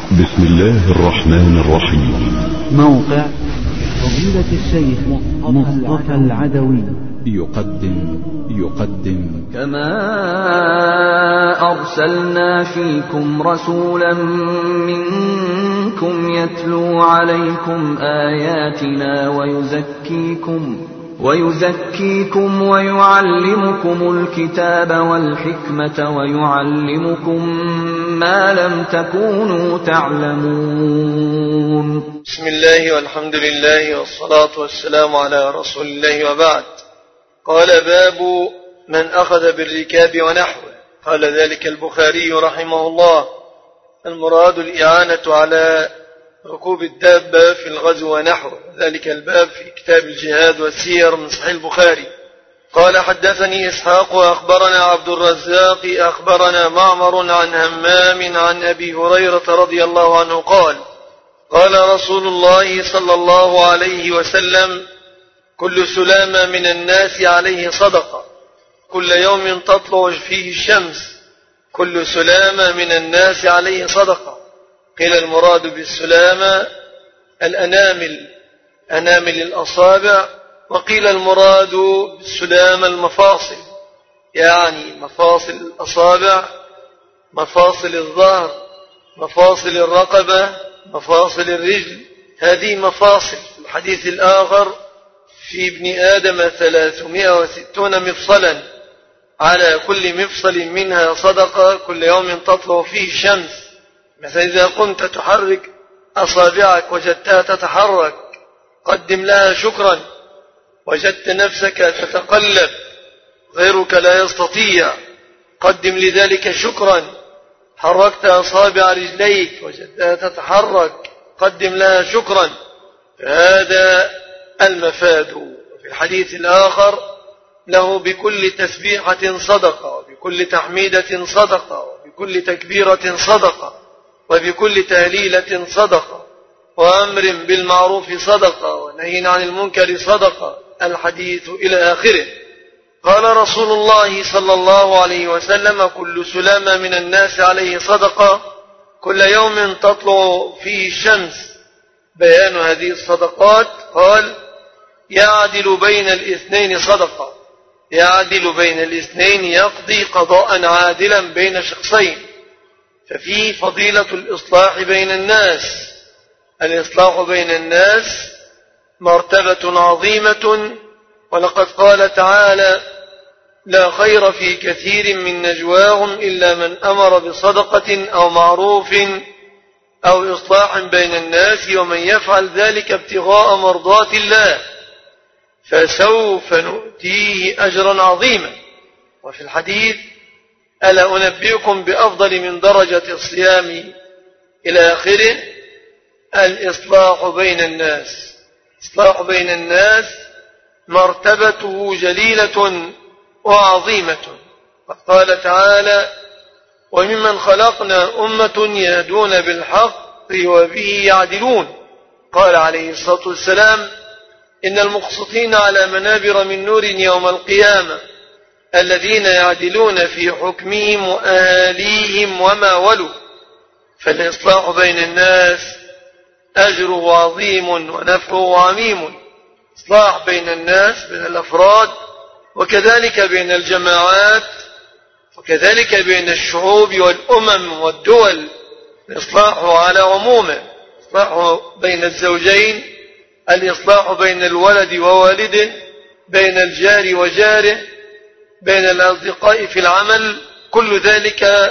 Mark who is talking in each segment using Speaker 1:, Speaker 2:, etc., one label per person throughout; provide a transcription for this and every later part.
Speaker 1: بسم الله الرحمن الرحيم.
Speaker 2: موقع فضيلة الشيخ مصطفى العدوي يقدم
Speaker 3: كما أرسلنا فيكم رسولا منكم يتلو عليكم آياتنا ويزكيكم ويعلمكم الكتاب والحكمة ويعلمكم ما لم تكونوا تعلمون.
Speaker 4: بسم الله والحمد لله والصلاة والسلام على رسول الله وبعد. قال باب من أخذ بالركاب ونحوه. قال ذلك البخاري رحمه الله: المراد الإعانة على ركوب الدابة في الغزو ونحوه. ذلك الباب في كتاب الجهاد والسير من صحيح البخاري. قال حدثني إسحاق وأخبرنا عبد الرزاق أخبرنا معمر عن همام عن أبي هريرة رضي الله عنه قال: قال رسول الله صلى الله عليه وسلم: كل سلامة من الناس عليه صدقة، كل يوم تطلع فيه الشمس، كل سلامة من الناس عليه صدقة. قيل المراد بالسلامة الأنامل، أنامل الأصابع، وقيل المراد بالسلامة المفاصل، يعني مفاصل الأصابع، مفاصل الظهر، مفاصل الرقبة، مفاصل الرجل. هذه مفاصل. في الحديث الآخر: في ابن آدم 360 مفصلا، على كل مفصل منها صدقة، كل يوم تطلع فيه الشمس. مثلا إذا كنت تحرك أصابعك وجدتها تتحرك، قدم لها شكرا. وجدت نفسك تتقلب، غيرك لا يستطيع، قدم لذلك شكرا. حركت أصابع رجليك وجدتها تتحرك، قدم لها شكرا. فهذا المفاد. وفي الحديث الآخر: له بكل تسبيحة صدقة، وبكل تحميدة صدقة، وبكل تكبيرة صدقة، وبكل تهليلة صدقة، وأمر بالمعروف صدقة، ونهي عن المنكر صدقة. الحديث إلى آخره. قال رسول الله صلى الله عليه وسلم: كل سلامة من الناس عليه صدقة، كل يوم تطلع فيه الشمس. بيان هذه الصدقات: قال: يعدل بين الاثنين صدقة، يعدل بين الاثنين، يقضي قضاء عادلا بين شخصين. ففيه فضيلة الإصلاح بين الناس. الإصلاح بين الناس مرتبة عظيمة، ولقد قال تعالى: لا خير في كثير من نجواهم إلا من أمر بصدقة أو معروف أو إصلاح بين الناس، ومن يفعل ذلك ابتغاء مرضات الله فسوف نؤتيه أجرا عظيما. وفي الحديث: ألا أنبئكم بأفضل من درجة الصيام إلى آخره. الإصلاح بين الناس، إصلاح بين الناس مرتبته جليلة وعظيمة. وقال تعالى: وممن خلقنا أمة يهدون بالحق وبه يعدلون. قال عليه الصلاة والسلام: إن المقسطين على منابر من نور يوم القيامة الذين يعدلون في حكمهم وآليهم وما ولوا. فالإصلاح بين الناس أجره عظيم ونفعه عميم. إصلاح بين الناس، بين الأفراد، وكذلك بين الجماعات، وكذلك بين الشعوب والأمم والدول. الإصلاح على عمومه. الإصلاح بين الزوجين، الإصلاح بين الولد ووالده، بين الجار وجاره، بين الأصدقاء في العمل، كل ذلك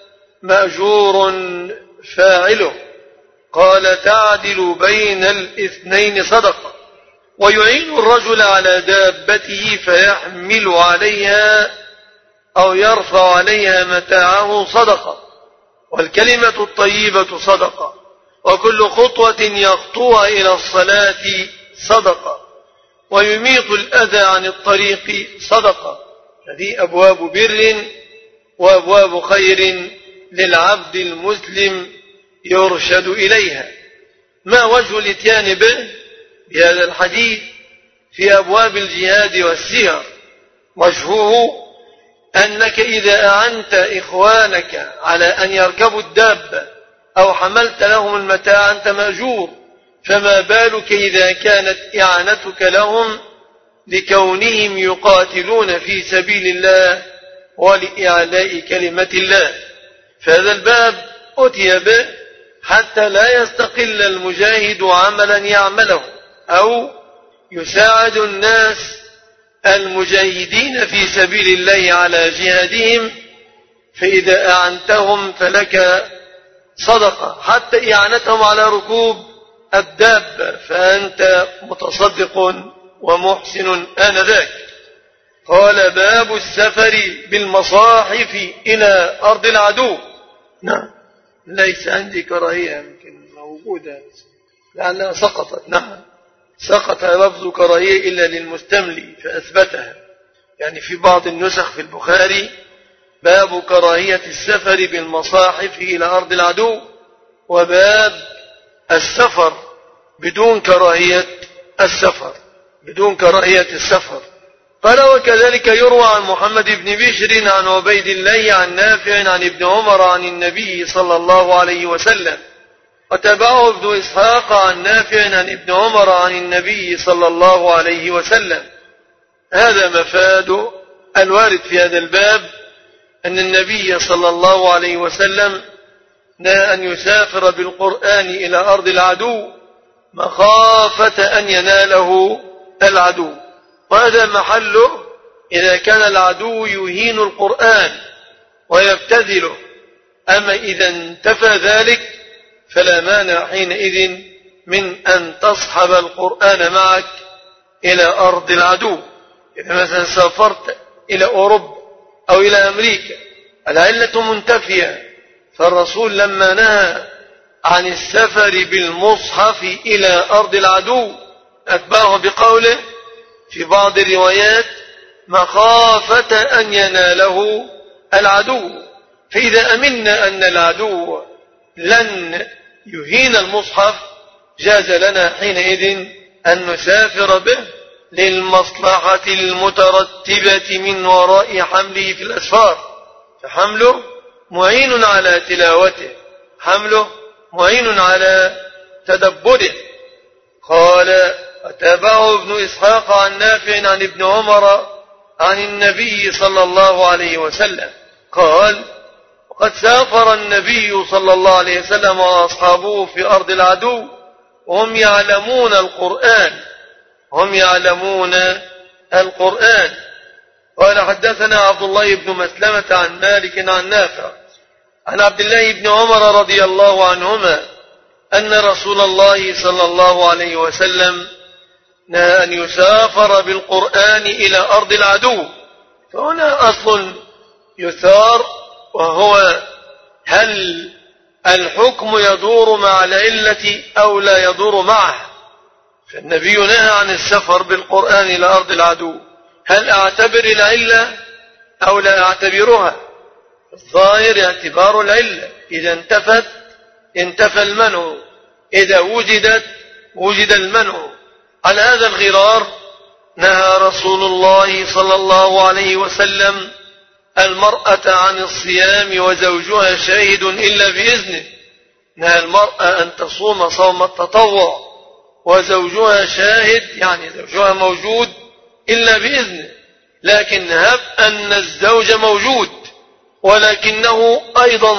Speaker 4: مأجور فاعله. قال: تعدل بين الاثنين صدقة. ويعين الرجل على دابته فيحمل عليها أو يرفع عليها متاعه صدقة. والكلمة الطيبة صدقة، وكل خطوة يخطوها إلى الصلاة صدقة، ويميط الأذى عن الطريق صدقة. هذه أبواب بر وأبواب خير للعبد المسلم يرشد إليها. ما وجه الاتيان به بهذا الحديث في أبواب الجهاد والسير؟ وجهه أنك إذا أعنت إخوانك على أن يركبوا الدابة أو حملت لهم المتاع أنت مأجور، فما بالك إذا كانت إعانتك لهم لكونهم يقاتلون في سبيل الله ولإعلاء كلمة الله. فهذا الباب أتي به حتى لا يستقل المجاهد عملا يعمله أو يساعد الناس المجاهدين في سبيل الله على جهادهم، فإذا أعنتهم فلك صدقة، حتى إعانتهم على ركوب الدابة فأنت متصدق ومحسن آنذاك. قال باب السفر بالمصاحف إلى أرض العدو. نعم، ليس عندي كراهية، يمكن موجودة لعلها سقطت. نعم، سقط لفظ كراهية إلا للمستملي فأثبتها، يعني في بعض النسخ في البخاري باب كراهية السفر بالمصاحف إلى أرض العدو، وباب السفر بدون كراهية السفر، بدون كراهية السفر. قال وكذلك يروى عن محمد بن بشر عن عبيد الله عن نافع عن ابن عمر عن النبي صلى الله عليه وسلم، وتبعه ابن إسحاق عن نافع عن ابن عمر عن النبي صلى الله عليه وسلم. هذا مفاد الوارد في هذا الباب، أن النبي صلى الله عليه وسلم نهى أن يسافر بالقرآن إلى أرض العدو مخافة أن يناله العدو، وهذا محله إذا كان العدو يهين القرآن ويبتذله. أما إذا انتفى ذلك فلا مانع حينئذ من أن تصحب القرآن معك إلى أرض العدو. إذا مثلا سافرت إلى أوروبا أو إلى أمريكا العلة منتفية، فالرسول لما نهى عن السفر بالمصحف إلى أرض العدو أتبعه بقوله في بعض الروايات مخافة أن يناله العدو. فإذا أمنا أن العدو لن يهين المصحف جاز لنا حينئذ أن نسافر به للمصلحة المترتبة من وراء حمله في الأسفار، فحمله معين على تلاوته، حمله معين على تدبره. قال وتابعه ابن إسحاق عن نافع عن ابن عمر عن النبي صلى الله عليه وسلم قال وقد سافر النبي صلى الله عليه وسلم وأصحابه في أرض العدو وهم يعلمون القرآن، هم يعلمون القرآن. قال حدثنا عبد الله بن مسلمة عن مالك عن نافع عن عبد الله بن عمر رضي الله عنهما أن رسول الله صلى الله عليه وسلم نهى أن يسافر بالقرآن إلى أرض العدو. فهنا أصل يثار، وهو هل الحكم يدور مع العلة أو لا يدور معه؟ فالنبي نهى عن السفر بالقرآن إلى أرض العدو، هل أعتبر العلة أو لا أعتبرها؟ الظاهر اعتبار العلة، إذا انتفت انتفى المنع، إذا وجدت وجد المنع. على هذا الغرار نهى رسول الله صلى الله عليه وسلم المرأة عن الصيام وزوجها شاهد إلا بإذنه، نهى المرأة أن تصوم صوم التطوع وزوجها شاهد، يعني زوجها موجود إلا بإذنه. لكن هب أن الزوج موجود ولكنه أيضا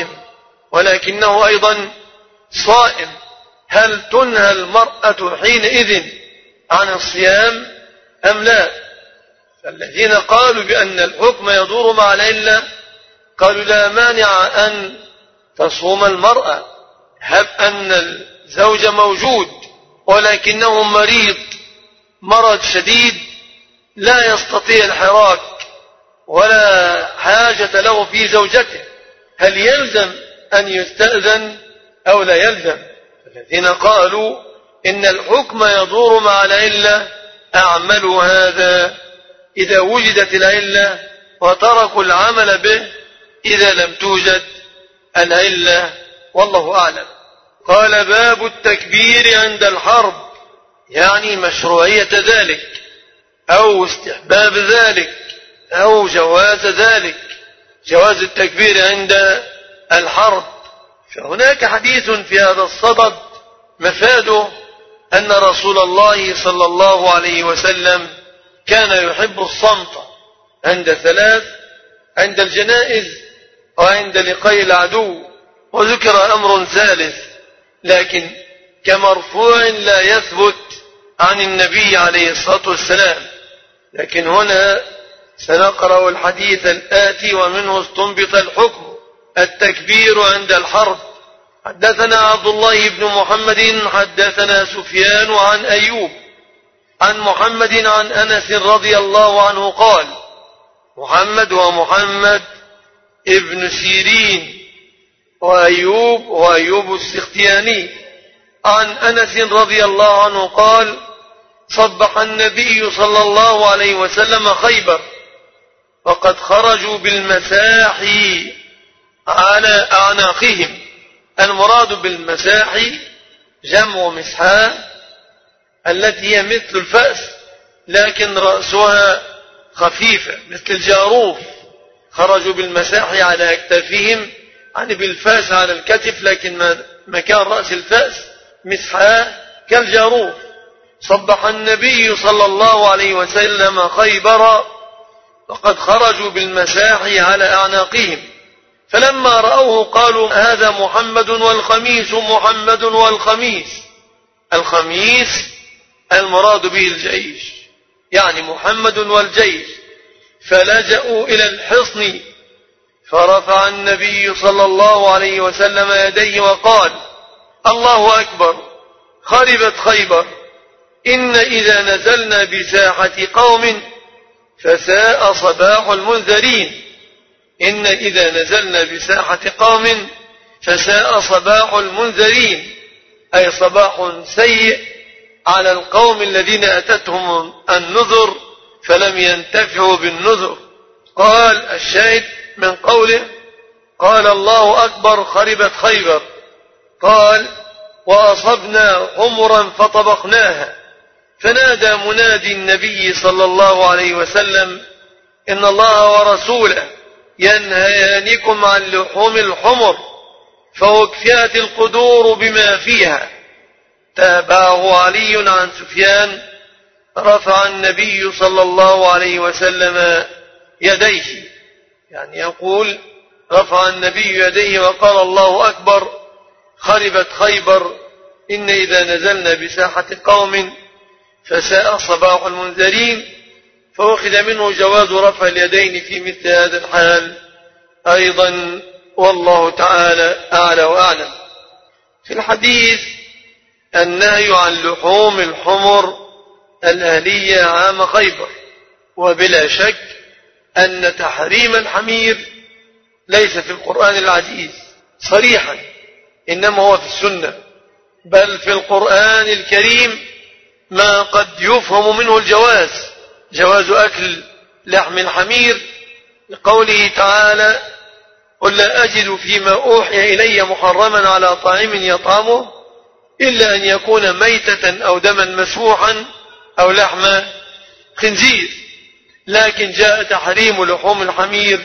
Speaker 4: صائم، هل تنهى المرأة حينئذ عن الصيام أم لا؟ فالذين قالوا بأن الحكم يدور مع العلة قالوا لا مانع أن تصوم المرأة، هب أن الزوج موجود ولكنه مريض مرض شديد لا يستطيع الحراك ولا حاجة له في زوجته، هل يلزم أن يستأذن أو لا يلزم؟ الذين قالوا إن الحكم يدور مع العلة أعملوا هذا إذا وجدت العلة وتركوا العمل به إذا لم توجد العلة، والله أعلم. قال باب التكبير عند الحرب، يعني مشروعية ذلك أو استحباب ذلك أو جواز ذلك، جواز التكبير عند الحرب. فهناك حديث في هذا الصدد مفاده أن رسول الله صلى الله عليه وسلم كان يحب الصمت عند ثلاث: عند الجنائز وعند لقاء العدو. وذكر أمر ثالث لكن كمرفوع لا يثبت عن النبي عليه الصلاة والسلام، لكن هنا سنقرأ الحديث الآتي ومنه استنبط الحكم: التكبير عند الحرب. حدثنا عبد الله بن محمد حدثنا سفيان عن أيوب عن محمد عن أنس رضي الله عنه قال: محمد ومحمد ابن سيرين وأيوب السختياني عن أنس رضي الله عنه قال: صبح النبي صلى الله عليه وسلم خيبر وقد خرجوا بالمساحي على أعناقهم. المراد بالمساحي جمع مسحاء التي هي مثل الفأس لكن رأسها خفيفة مثل الجاروف. خرجوا بالمساحي على أكتافهم، يعني بالفاس على الكتف، لكن مكان رأس الفأس مسحاء كالجاروف. صبح النبي صلى الله عليه وسلم خيبر وقد خرجوا بالمساحي على أعناقهم، فلما رأوه قالوا: هذا محمد والخميس، محمد والخميس. الخميس المراد به الجيش، يعني محمد والجيش. فلجأوا إلى الحصن، فرفع النبي صلى الله عليه وسلم يديه وقال: الله أكبر، خربت خيبر، إن إذا نزلنا بساحة قوم فساء صباح المنذرين. إن إذا نزلنا بساحة قوم فساء صباح المنذرين، أي صباح سيء على القوم الذين أتتهم النذر فلم ينتفعوا بالنذر. قال الشاهد من قوله: قال الله أكبر، خربت خيبر. قال: وأصبنا حمرا فطبقناها. فنادى منادي النبي صلى الله عليه وسلم: إن الله ورسوله ينهيانكم عن لحوم الحمر، فوكفئت القدور بما فيها. تابعه علي عن سفيان: رفع النبي صلى الله عليه وسلم يديه، يعني يقول رفع النبي يديه وقال: الله أكبر، خربت خيبر، إن إذا نزلنا بساحة قوم فساء صباح المنذرين. فأخذ منه جواز رفع اليدين في مثل هذا الحال أيضا، والله تعالى أعلى وأعلم. في الحديث النهي عن لحوم الحمر الأهلية عام خيبر، وبلا شك أن تحريم الحمير ليس في القرآن العزيز صريحا، إنما هو في السنة، بل في القرآن الكريم ما قد يفهم منه الجواز، جواز أكل لحم الحمير، لقوله تعالى: قل لا أجد فيما أوحي إلي محرما على طاعم يطعمه إلا أن يكون ميتة أو دما مسفوحا أو لحم خنزير. لكن جاء تحريم لحوم الحمير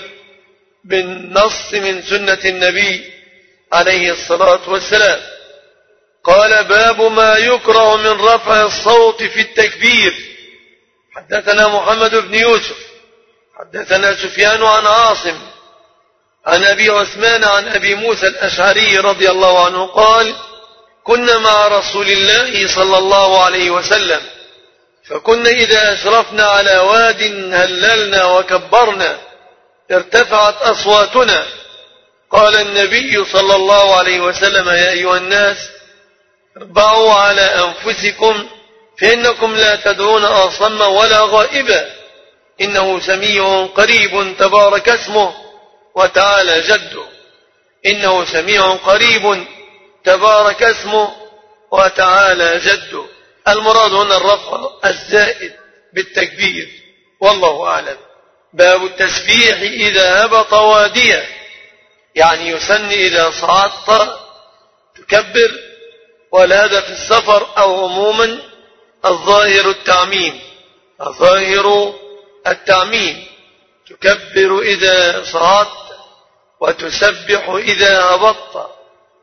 Speaker 4: بالنص من سنة النبي عليه الصلاة والسلام. قال: باب ما يكره من رفع الصوت في التكبير. حدثنا محمد بن يوسف حدثنا سفيان عن عاصم عن أبي عثمان عن أبي موسى الأشعري رضي الله عنه قال: كنا مع رسول الله صلى الله عليه وسلم، فكنا إذا أشرفنا على واد هللنا وكبرنا ارتفعت أصواتنا. قال النبي صلى الله عليه وسلم: يا أيها الناس، اربعوا على أنفسكم، فإنكم لا تدعون أصم ولا غائبا، إنه سميع قريب تبارك اسمه وتعالى جده. إنه سميع قريب تبارك اسمه وتعالى جده. المراد هنا الرفع الزائد بالتكبير، والله أعلم. باب التسبيح إذا هبط واديا، يعني يسن إذا صعدت تكبر، ولا في السفر أو عموما الظاهر التعميم، الظاهر التعميم، تكبر إذا صعدت وتسبح إذا هبطت.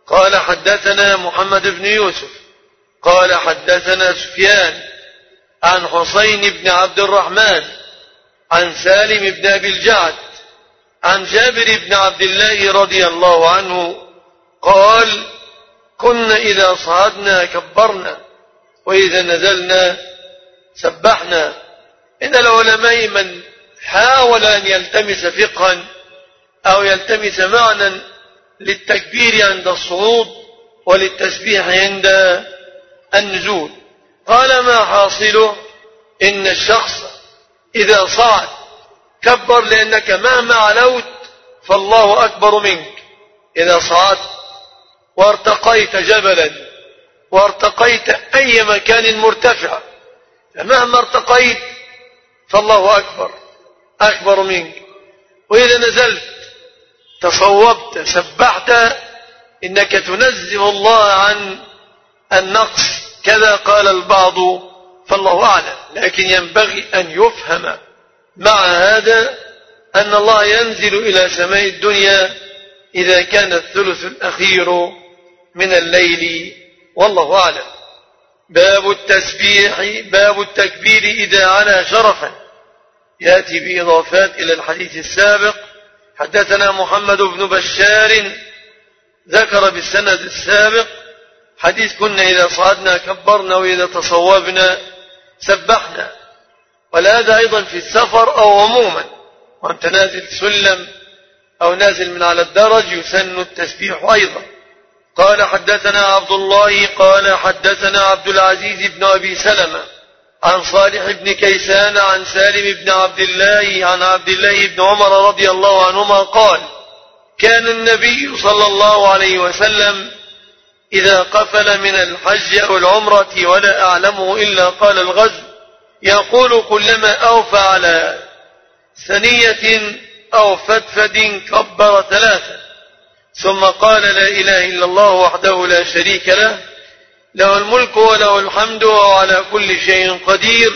Speaker 4: قال حدثنا محمد بن يوسف قال حدثنا سفيان عن حسين بن عبد الرحمن عن سالم بن أبي الجعد عن جابر بن عبد الله رضي الله عنه قال كنا إذا صعدنا كبرنا وإذا نزلنا سبحنا. إن العلماء من حاول أن يلتمس فقها أو يلتمس معنى للتكبير عند الصعود وللتسبيح عند النزول، قال ما حاصله إن الشخص إذا صعد كبر لأنك مهما علوت فالله أكبر منك. إذا صعدت وارتقيت جبلا وارتقيت أي مكان مرتفع فمهما ارتقيت فالله أكبر منك. وإذا نزلت تصوبت سبحت إنك تنزه الله عن النقص كذا قال البعض فالله أعلم. لكن ينبغي أن يفهم مع هذا أن الله ينزل إلى سماء الدنيا إذا كان الثلث الأخير من الليل والله أعلم. باب التسبيح باب التكبير إذا علا شرفا، يأتي بإضافات إلى الحديث السابق. حدثنا محمد بن بشار ذكر بالسند السابق حديث كنا إذا صعدنا كبرنا وإذا تصوبنا سبحنا، وهذا أيضا في السفر أو عموما، وأنت نازل سلم أو نازل من على الدرج يسن التسبيح أيضا. قال حدثنا عبد الله قال حدثنا عبد العزيز بن أبي سلمة عن صالح بن كيسان عن سالم بن عبد الله عن عبد الله بن عمر رضي الله عنهما قال كان النبي صلى الله عليه وسلم إذا قفل من الحج أو العمرة ولا أعلمه إلا قال الغزو يقول كلما أوفى على ثنية أو فتفد كبر ثلاثة ثم قال لا إله إلا الله وحده لا شريك له له الملك وله الحمد وهو على كل شيء قدير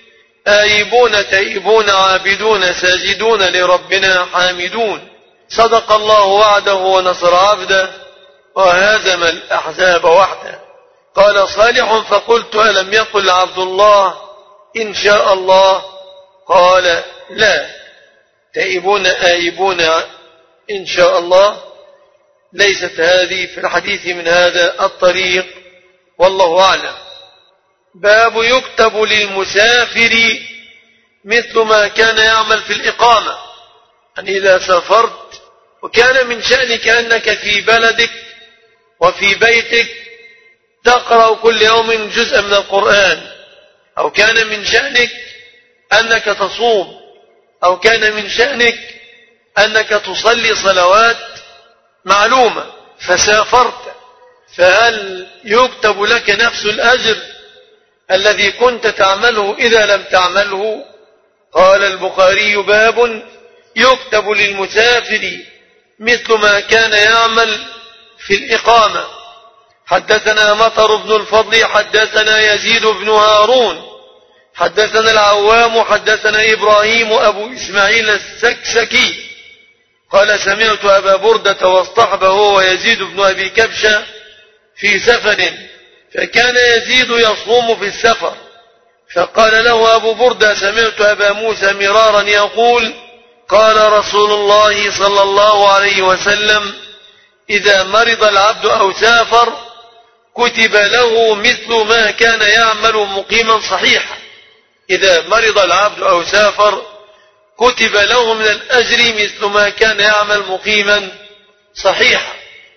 Speaker 4: آيبون تائبون عابدون ساجدون لربنا حامدون صدق الله وعده ونصر عبده وهزم الأحزاب وحده. قال صالح فقلت ألم يقل عبد الله إن شاء الله؟ قال لا، تائبون آيبون إن شاء الله ليست هذه في الحديث من هذا الطريق والله أعلم. باب يكتب للمسافر مثل ما كان يعمل في الإقامة، يعني إذا سافرت وكان من شأنك أنك في بلدك وفي بيتك تقرأ كل يوم جزءا من القرآن، أو كان من شأنك أنك تصوم، أو كان من شأنك أنك تصلي صلوات معلومة فسافرت، فهل يكتب لك نفس الأجر الذي كنت تعمله إذا لم تعمله؟ قال البخاري باب يكتب للمسافر مثل ما كان يعمل في الإقامة. حدثنا مطر بن الفضل حدثنا يزيد بن هارون حدثنا العوام حدثنا إبراهيم أبو إسماعيل السكسكي قال سمعت أبا بردة واصطحبه ويزيد بن أبي كبشة في سفر، فكان يزيد يصوم في السفر، فقال له أبو بردة سمعت أبا موسى مرارا يقول قال رسول الله صلى الله عليه وسلم إذا مرض العبد أو سافر كتب له مثل ما كان يعمل مقيما صحيحا. إذا مرض العبد أو سافر كتب له من الأجر مثل ما كان يعمل مقيما صحيحا.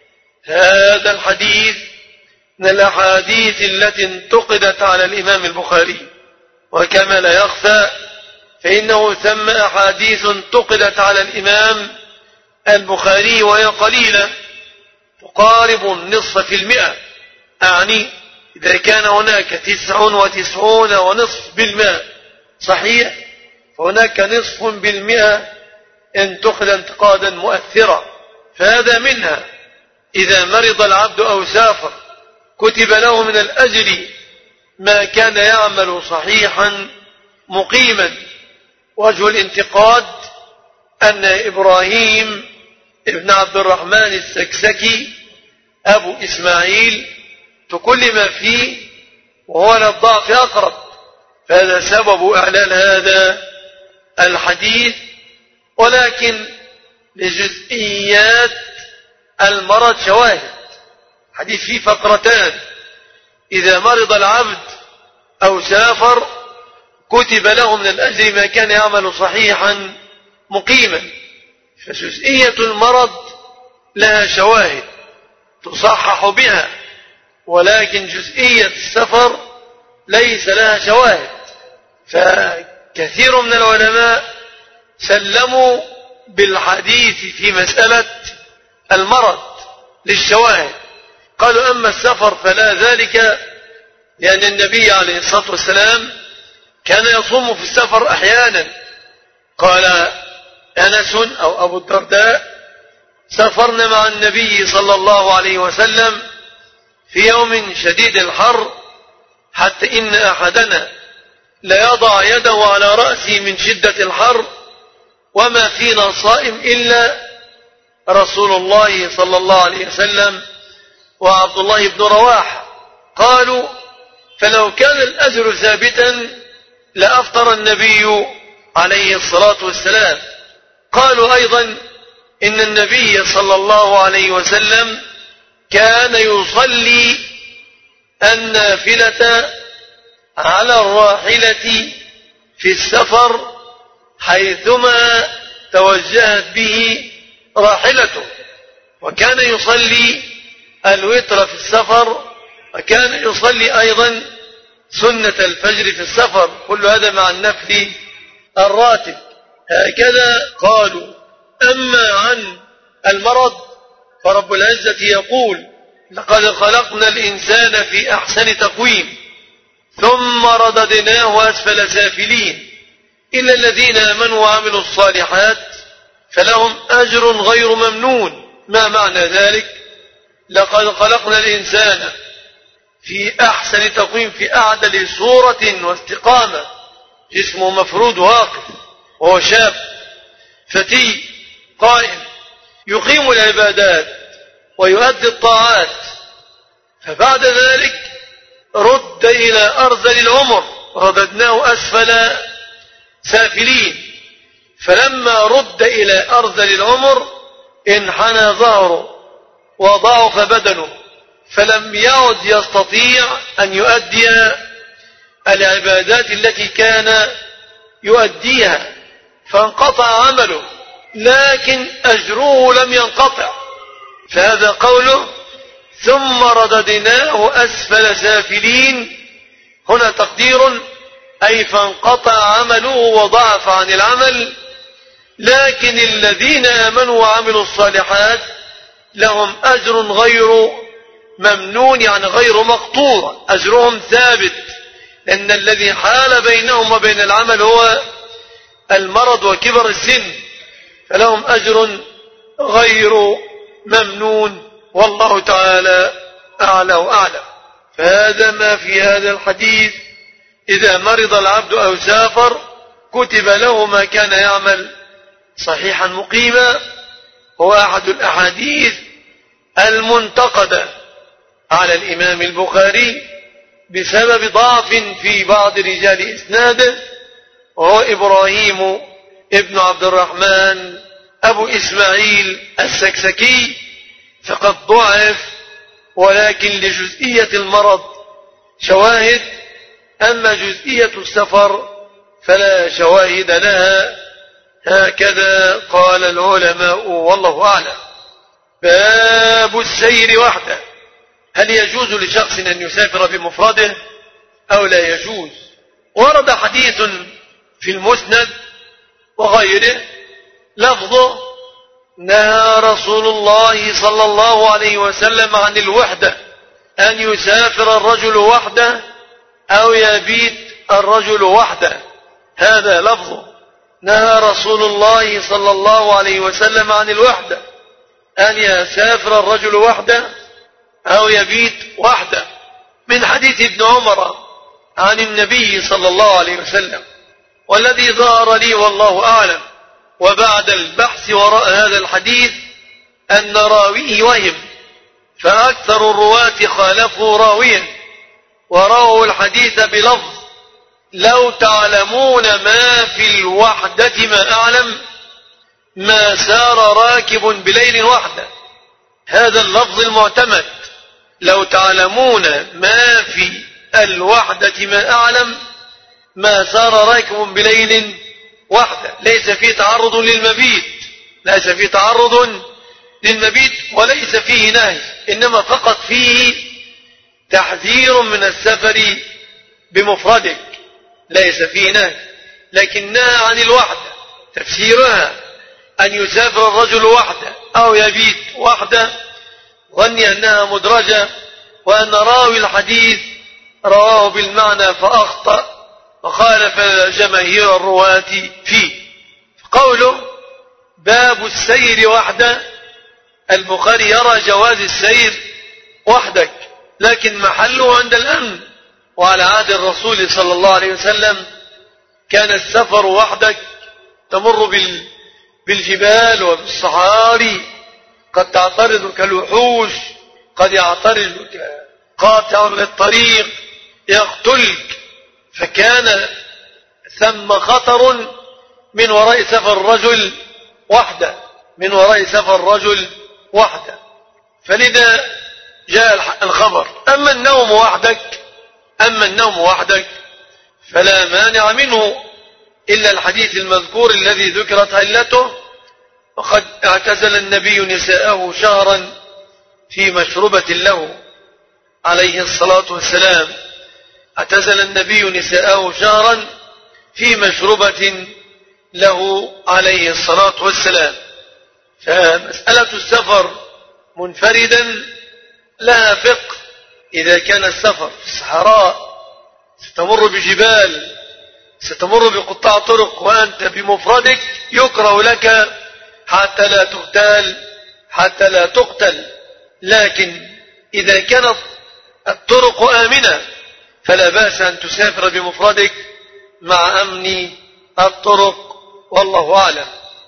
Speaker 4: هذا الحديث من الأحاديث التي انتقدت على الإمام البخاري، وكما لا يخفى فإنه ثم أحاديث انتقدت على الإمام البخاري وهي قليلة تقارب 90%، أعني إذا كان هناك 99.9% صحيح فهناك 0.5% انتقد انتقادا مؤثرا. فهذا منها إذا مرض العبد أو سافر كتب له من الأجر ما كان يعمل صحيحا مقيما. وجه الانتقاد أن إبراهيم ابن عبد الرحمن السكسكي أبو إسماعيل بكل ما فيه وهو للضعف أقرب، فهذا سبب إعلان هذا الحديث. ولكن لجزئيات المرض شواهد. حديث فيه فقرتان: إذا مرض العبد أو سافر كتب له من الأجر ما كان يعمل صحيحا مقيما. فجزئية المرض لها شواهد تصحح بها، ولكن جزئية السفر ليس لها شواهد. فكثير من العلماء سلموا بالحديث في مسألة المرض للشواهد، قالوا أما السفر فلا ذلك، لأن النبي عليه الصلاة والسلام كان يصوم في السفر أحيانا. قال أنس أو أبو الدرداء: سافرنا مع النبي صلى الله عليه وسلم في يوم شديد الحر حتى إن أحدنا ليضع يده على رأسه من شدة الحر، وما فينا صائم إلا رسول الله صلى الله عليه وسلم وعبد الله بن رواحة. قالوا: فلو كان الأجر ثابتا لأفطر النبي عليه الصلاة والسلام. قالوا أيضا: إن النبي صلى الله عليه وسلم كان يصلي النافلة على الراحلة في السفر حيثما توجهت به راحلته، وكان يصلي الوتر في السفر، وكان يصلي أيضا سنة الفجر في السفر، كل هذا مع النفل الراتب. هكذا قالوا. أما عن المرض فرب العزة يقول: لقد خلقنا الإنسان في أحسن تقويم ثم رددناه أسفل سافلين إلا الذين آمنوا وعملوا الصالحات فلهم أجر غير ممنون. ما معنى ذلك؟ لقد خلقنا الإنسان في أحسن تقويم، في أعدل صورة واستقامة، جسمه مفرود واقف وهو شاب فتي قائم يقيم العبادات ويؤدي الطاعات. فبعد ذلك رد إلى أرذل العمر، رددناه أسفل سافلين. فلما رد إلى أرذل العمر انحنى ظهره وضعف بدنه، فلم يعد يستطيع أن يؤدي العبادات التي كان يؤديها، فانقطع عمله، لكن أجره لم ينقطع. فهذا قوله ثم رددناه أسفل سافلين، هنا تقدير أي فانقطع عمله وضعف عن العمل، لكن الذين آمنوا وعملوا الصالحات لهم أجر غير ممنون، يعني غير مقطوع، أجرهم ثابت، لأن الذي حال بينهم وبين العمل هو المرض وكبر السن، فلهم أجر غير ممنون، والله تعالى أعلى وأعلم. فهذا ما في هذا الحديث: إذا مرض العبد أو سافر كتب له ما كان يعمل صحيحا مقيما. هو أحد الأحاديث المنتقدة على الإمام البخاري بسبب ضعف في بعض رجال إسناده، وهو إبراهيم ابن عبد الرحمن أبو إسماعيل السكسكي، فقد ضعف، ولكن لجزئية المرض شواهد. أما جزئية السفر فلا شواهد لها. هكذا قال العلماء والله أعلم. باب السير وحده: هل يجوز لشخص أن يسافر بمفرده أو لا يجوز؟ ورد حديث في المسند وغيره لفظه: نهى رسول الله صلى الله عليه وسلم عن الوحدة، أن يسافر الرجل وحده أو يبيت الرجل وحده. هذا لفظه: نهى رسول الله صلى الله عليه وسلم عن الوحدة، أن يسافر الرجل وحده أو يبيت وحده، من حديث ابن عمر عن النبي صلى الله عليه وسلم. والذي ظهر لي والله أعلم وبعد البحث وراء هذا الحديث أن راويه وهم، فأكثر الرواة خالفوا راويا ورووا الحديث بلفظ لو تعلمون ما في الوحدة ما أعلم ما سار راكب بليل وحده. هذا اللفظ المعتمد، لو تعلمون ما في الوحدة ما أعلم ما سار راكب بليل وحده. ليس فيه تعرض للمبيت، ليس فيه تعرض للمبيت وليس فيه نهي، إنما فقط فيه تحذير من السفر بمفردك، ليس فيه نهي، لكنها عن الوحدة. تفسيرها أن يسافر الرجل وحده أو يبيت وحده، ظني أنها مدرجة وأن راوي الحديث رواه بالمعنى فأخطأ وخالف جماهير الرواة فيه. قوله باب السير وحده، البخاري يرى جواز السير وحدك، لكن محله عند الأمن. وعلى عهد الرسول صلى الله عليه وسلم كان السفر وحدك، تمر بالجبال وبالصحاري، قد تعترضك الوحوش، قد يعترضك قاطع للطريق يقتلك، فكان ثم خطر من وراء سفر الرجل وحده، من وراء سفر الرجل وحده. فلذا جاء الخبر. أما النوم وحدك فلا مانع منه إلا الحديث المذكور الذي ذكرت علته، وقد اعتزل النبي نساءه شهرا في مشربة له عليه الصلاة والسلام، اعتزل النبي نساءه شهرا في مشربة له عليه الصلاة والسلام. فمسألة السفر منفردا لها فقه. إذا كان السفر في الصحراء ستمر بجبال، ستمر بقطاع طرق وأنت بمفردك، يكره لك حتى لا تقتل. لكن إذا كانت الطرق آمنة فلا بأس أن تسافر بمفردك مع أمن الطرق، والله أعلم.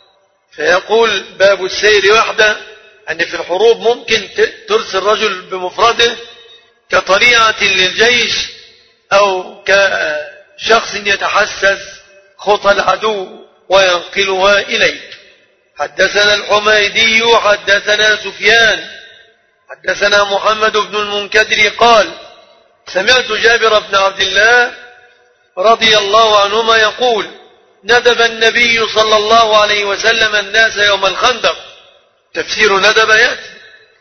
Speaker 4: فيقول باب السير وحده أن في الحروب ممكن ترسل رجل بمفرده كطليعة للجيش أو كشخص يتحسس خطى العدو وينقلها إليك. حدثنا الحميدي حدثنا سفيان حدثنا محمد بن المنكدر قال سمعت جابر بن عبد الله رضي الله عنهما يقول ندب النبي صلى الله عليه وسلم الناس يوم الخندق. تفسير ندب يأتي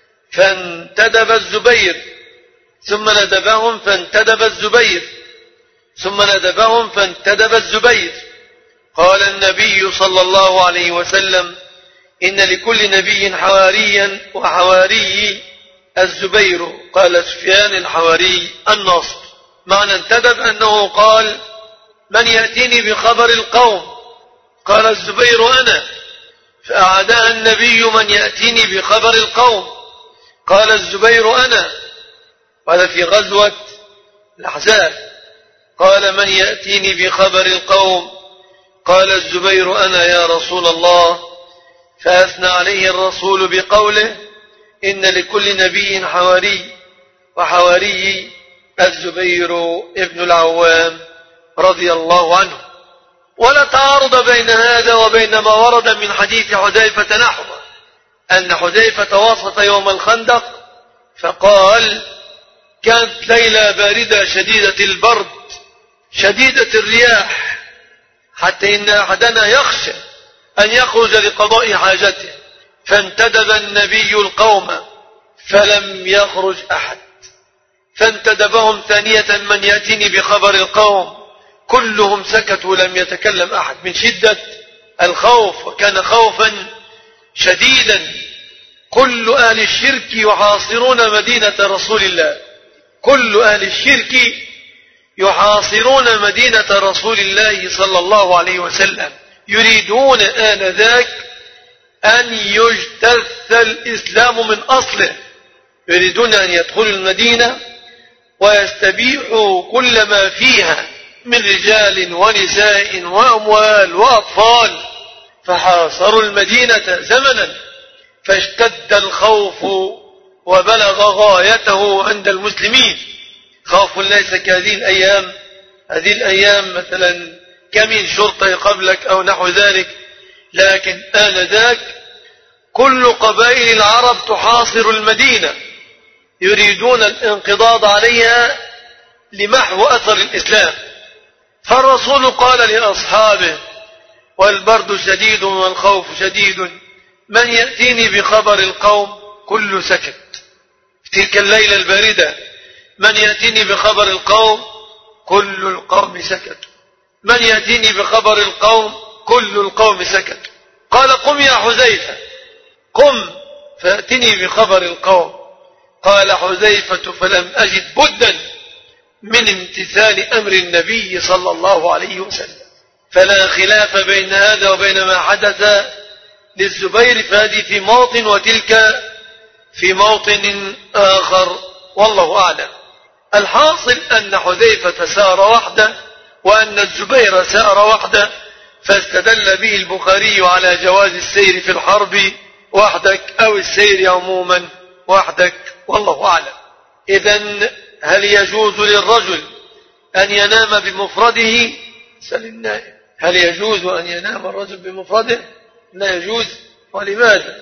Speaker 4: فانتدب الزبير ثم ندبهم فانتدب الزبير ثم ندبهم فانتدب الزبير. قال النبي صلى الله عليه وسلم إن لكل نبي حواريا وحواري الزبير. قال سفيان الحواري الناصر. معنى انتدب أنه قال من يأتيني بخبر القوم؟ قال الزبير أنا، فأعادها النبي من يأتيني بخبر القوم؟ قال الزبير أنا. وهذا في غزوة الأحزاب. قال من يأتيني بخبر القوم؟ قال الزبير أنا يا رسول الله. فأثنى عليه الرسول بقوله إن لكل نبي حواري وحواري الزبير ابن العوام رضي الله عنه. ولا تعارض بين هذا وبين ما ورد من حديث حذيفة نحوه أن حذيفة وسط يوم الخندق فقال كانت ليلة باردة شديدة البرد شديدة الرياح حتى إن أحدنا يخشى أن يخرج لقضاء حاجته، فانتدب النبي القوم فلم يخرج أحد، فانتدبهم ثانية من يأتيني بخبر القوم، كلهم سكتوا لم يتكلم أحد من شدة الخوف، وكان خوفا شديدا. كل أهل الشرك يحاصرون مدينة رسول الله، كل أهل الشرك يحاصرون مدينة رسول الله صلى الله عليه وسلم، يريدون آنذاك أن يجتث الإسلام من أصله، يريدون أن يدخلوا المدينة ويستبيحوا كل ما فيها من رجال ونساء وأموال وأطفال، فحاصروا المدينة زمنا، فاشتد الخوف وبلغ غايته عند المسلمين. خوف ليس كهذه الأيام. هذه الأيام مثلا كمين شرطة قبلك أو نحو ذلك، لكن آنذاك كل قبائل العرب تحاصر المدينة يريدون الانقضاض عليها لمحو أثر الإسلام. فالرسول قال لأصحابه: والبرد شديد والخوف شديد، من يأتيني بخبر القوم؟ كل سكت. في تلك الليلة الباردة من يأتيني بخبر القوم؟ كل القوم سكت. من يأتيني بخبر القوم؟ كل القوم سكت. قال: قم يا حذيفة، قم فأتني بخبر القوم. قال حذيفة: فلم أجد بدا من امتثال أمر النبي صلى الله عليه وسلم. فلا خلاف بين هذا وبين ما حدث للزبير، فهذه في موطن وتلك في موطن آخر، والله أعلم. الحاصل أن حذيفة سار وحده وأن الزبير سار وحده، فاستدل به البخاري على جواز السير في الحرب وحدك أو السير عموما وحدك، والله أعلم. إذن هل يجوز للرجل أن ينام بمفرده؟ سل النائم: هل يجوز أن ينام الرجل بمفرده؟ لا يجوز. ولماذا؟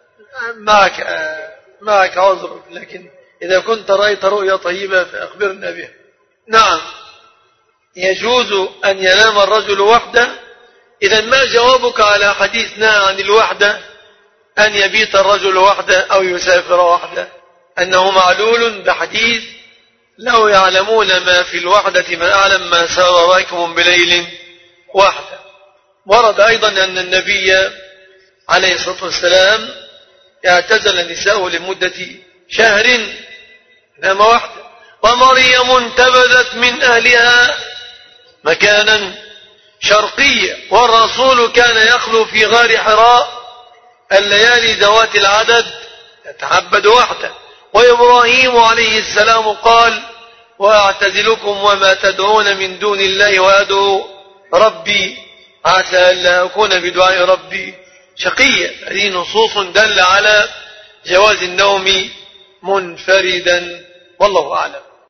Speaker 4: معك عذر، لكن إذا كنت رأيت رؤيا طيبة فأخبرنا بها. نعم، يجوز أن ينام الرجل وحده. إذن ما جوابك على حديثنا عن الوحدة أن يبيت الرجل وحده أو يسافر وحده؟ أنه معلول بحديث: لو يعلمون ما في الوحدة ما أعلم ما سار راكب بليل وحده. ورد أيضا أن النبي عليه الصلاة والسلام اعتزل النساء لمدة شهر، نام وحده. ومريم انتبذت من أهلها مكانا شرقيا، والرسول كان يخلو في غار حراء الليالي ذوات العدد يتعبد وحده. وإبراهيم عليه السلام قال: وأعتزلكم وما تدعون من دون الله وأدعو ربي عسى ألا أكون بدعاء ربي شقيا. هذه نصوص دل على جواز النوم منفردا، والله أعلم.